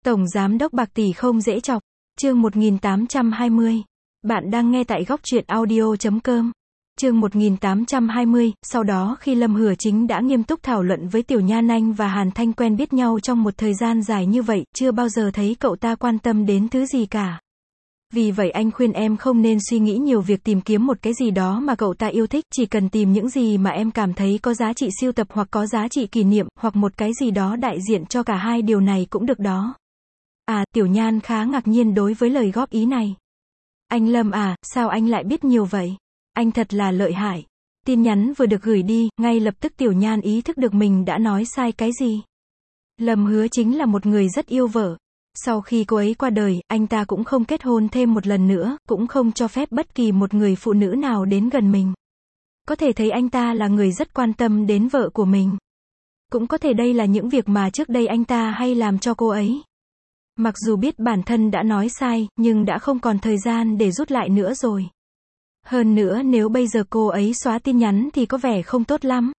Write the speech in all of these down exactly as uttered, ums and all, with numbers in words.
Tổng Giám đốc bạc tỷ không dễ chọc. Chương một nghìn tám trăm hai mươi. Bạn đang nghe tại góc truyện audio chấm com. Chương một nghìn tám trăm hai mươi, sau đó khi Lâm Hửa Chính đã nghiêm túc thảo luận với Tiểu Nhan Anh và Hàn Thanh quen biết nhau trong một thời gian dài như vậy, chưa bao giờ thấy cậu ta quan tâm đến thứ gì cả. Vì vậy anh khuyên em không nên suy nghĩ nhiều việc tìm kiếm một cái gì đó mà cậu ta yêu thích, chỉ cần tìm những gì mà em cảm thấy có giá trị sưu tập hoặc có giá trị kỷ niệm, hoặc một cái gì đó đại diện cho cả hai điều này cũng được đó. À, Tiểu Nhan khá ngạc nhiên đối với lời góp ý này. Anh Lâm à, sao anh lại biết nhiều vậy? Anh thật là lợi hại. Tin nhắn vừa được gửi đi, ngay lập tức Tiểu Nhan ý thức được mình đã nói sai cái gì. Lâm Hứa Chính là một người rất yêu vợ. Sau khi cô ấy qua đời, anh ta cũng không kết hôn thêm một lần nữa, cũng không cho phép bất kỳ một người phụ nữ nào đến gần mình. Có thể thấy anh ta là người rất quan tâm đến vợ của mình. Cũng có thể đây là những việc mà trước đây anh ta hay làm cho cô ấy. Mặc dù biết bản thân đã nói sai, nhưng đã không còn thời gian để rút lại nữa rồi. Hơn nữa nếu bây giờ cô ấy xóa tin nhắn thì có vẻ không tốt lắm.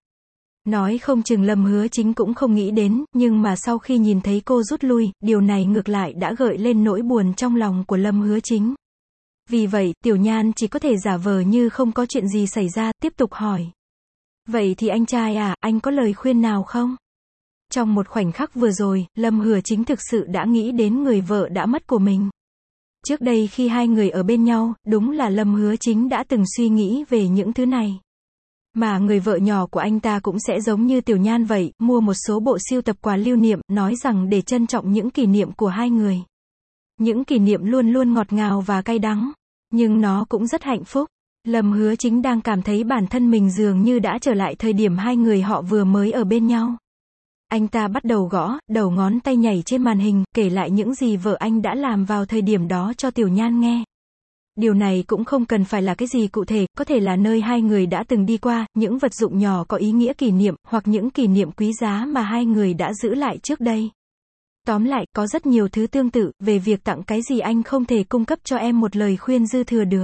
Nói không chừng Lâm Hứa Chính cũng không nghĩ đến, nhưng mà sau khi nhìn thấy cô rút lui, điều này ngược lại đã gợi lên nỗi buồn trong lòng của Lâm Hứa Chính. Vì vậy, Tiểu Nhan chỉ có thể giả vờ như không có chuyện gì xảy ra, tiếp tục hỏi. Vậy thì anh trai à, anh có lời khuyên nào không? Trong một khoảnh khắc vừa rồi, Lâm Hứa Chính thực sự đã nghĩ đến người vợ đã mất của mình. Trước đây khi hai người ở bên nhau, đúng là Lâm Hứa Chính đã từng suy nghĩ về những thứ này. Mà người vợ nhỏ của anh ta cũng sẽ giống như Tiểu Nhan vậy, mua một số bộ sưu tập quà lưu niệm, nói rằng để trân trọng những kỷ niệm của hai người. Những kỷ niệm luôn luôn ngọt ngào và cay đắng, nhưng nó cũng rất hạnh phúc. Lâm Hứa Chính đang cảm thấy bản thân mình dường như đã trở lại thời điểm hai người họ vừa mới ở bên nhau. Anh ta bắt đầu gõ, đầu ngón tay nhảy trên màn hình, kể lại những gì vợ anh đã làm vào thời điểm đó cho Tiểu Nhan nghe. Điều này cũng không cần phải là cái gì cụ thể, có thể là nơi hai người đã từng đi qua, những vật dụng nhỏ có ý nghĩa kỷ niệm, hoặc những kỷ niệm quý giá mà hai người đã giữ lại trước đây. Tóm lại, có rất nhiều thứ tương tự, về việc tặng cái gì anh không thể cung cấp cho em một lời khuyên dư thừa được.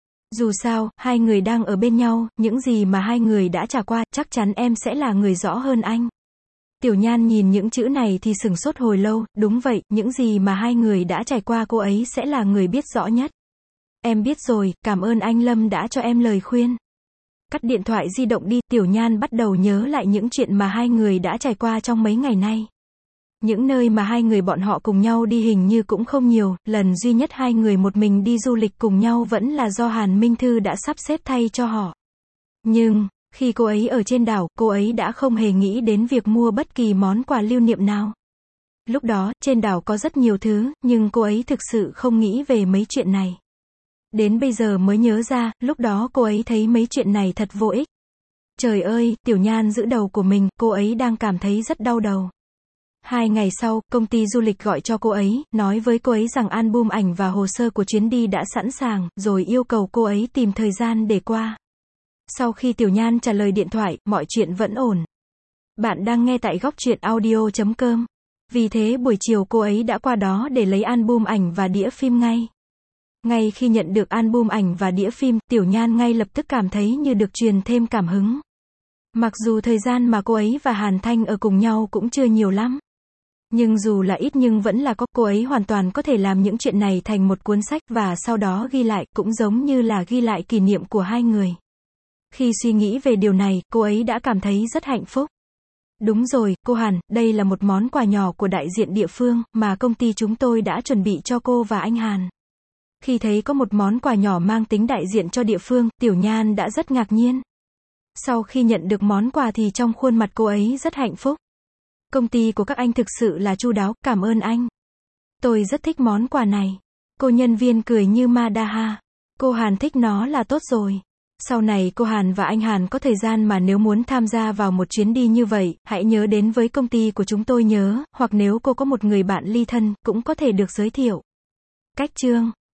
Dù sao, hai người đang ở bên nhau, những gì mà hai người đã trải qua, chắc chắn em sẽ là người rõ hơn anh. Tiểu Nhan nhìn những chữ này thì sửng sốt hồi lâu, đúng vậy, những gì mà hai người đã trải qua cô ấy sẽ là người biết rõ nhất. Em biết rồi, cảm ơn anh Lâm đã cho em lời khuyên. Cắt điện thoại di động đi, Tiểu Nhan bắt đầu nhớ lại những chuyện mà hai người đã trải qua trong mấy ngày nay. Những nơi mà hai người bọn họ cùng nhau đi hình như cũng không nhiều, lần duy nhất hai người một mình đi du lịch cùng nhau vẫn là do Hàn Minh Thư đã sắp xếp thay cho họ. Nhưng, khi cô ấy ở trên đảo, cô ấy đã không hề nghĩ đến việc mua bất kỳ món quà lưu niệm nào. Lúc đó, trên đảo có rất nhiều thứ, nhưng cô ấy thực sự không nghĩ về mấy chuyện này. Đến bây giờ mới nhớ ra, lúc đó cô ấy thấy mấy chuyện này thật vô ích. Trời ơi, Tiểu Nhan giữ đầu của mình, cô ấy đang cảm thấy rất đau đầu. Hai ngày sau, công ty du lịch gọi cho cô ấy, nói với cô ấy rằng album ảnh và hồ sơ của chuyến đi đã sẵn sàng, rồi yêu cầu cô ấy tìm thời gian để qua. Sau khi Tiểu Nhan trả lời điện thoại, mọi chuyện vẫn ổn. Bạn đang nghe tại góc truyện audio chấm com. Vì thế buổi chiều cô ấy đã qua đó để lấy album ảnh và đĩa phim ngay. Ngay khi nhận được album ảnh và đĩa phim, Tiểu Nhan ngay lập tức cảm thấy như được truyền thêm cảm hứng. Mặc dù thời gian mà cô ấy và Hàn Thanh ở cùng nhau cũng chưa nhiều lắm. Nhưng dù là ít nhưng vẫn là có, cô ấy hoàn toàn có thể làm những chuyện này thành một cuốn sách và sau đó ghi lại, cũng giống như là ghi lại kỷ niệm của hai người. Khi suy nghĩ về điều này, cô ấy đã cảm thấy rất hạnh phúc. Đúng rồi, cô Hàn, đây là một món quà nhỏ của đại diện địa phương, mà công ty chúng tôi đã chuẩn bị cho cô và anh Hàn. Khi thấy có một món quà nhỏ mang tính đại diện cho địa phương, Tiểu Nhan đã rất ngạc nhiên. Sau khi nhận được món quà thì trong khuôn mặt cô ấy rất hạnh phúc. Công ty của các anh thực sự là chu đáo, cảm ơn anh. Tôi rất thích món quà này. Cô nhân viên cười như ma đa ha. Cô Hàn thích nó là tốt rồi. Sau này cô Hàn và anh Hàn có thời gian mà nếu muốn tham gia vào một chuyến đi như vậy, hãy nhớ đến với công ty của chúng tôi nhớ, hoặc nếu cô có một người bạn ly thân, cũng có thể được giới thiệu. Cách chương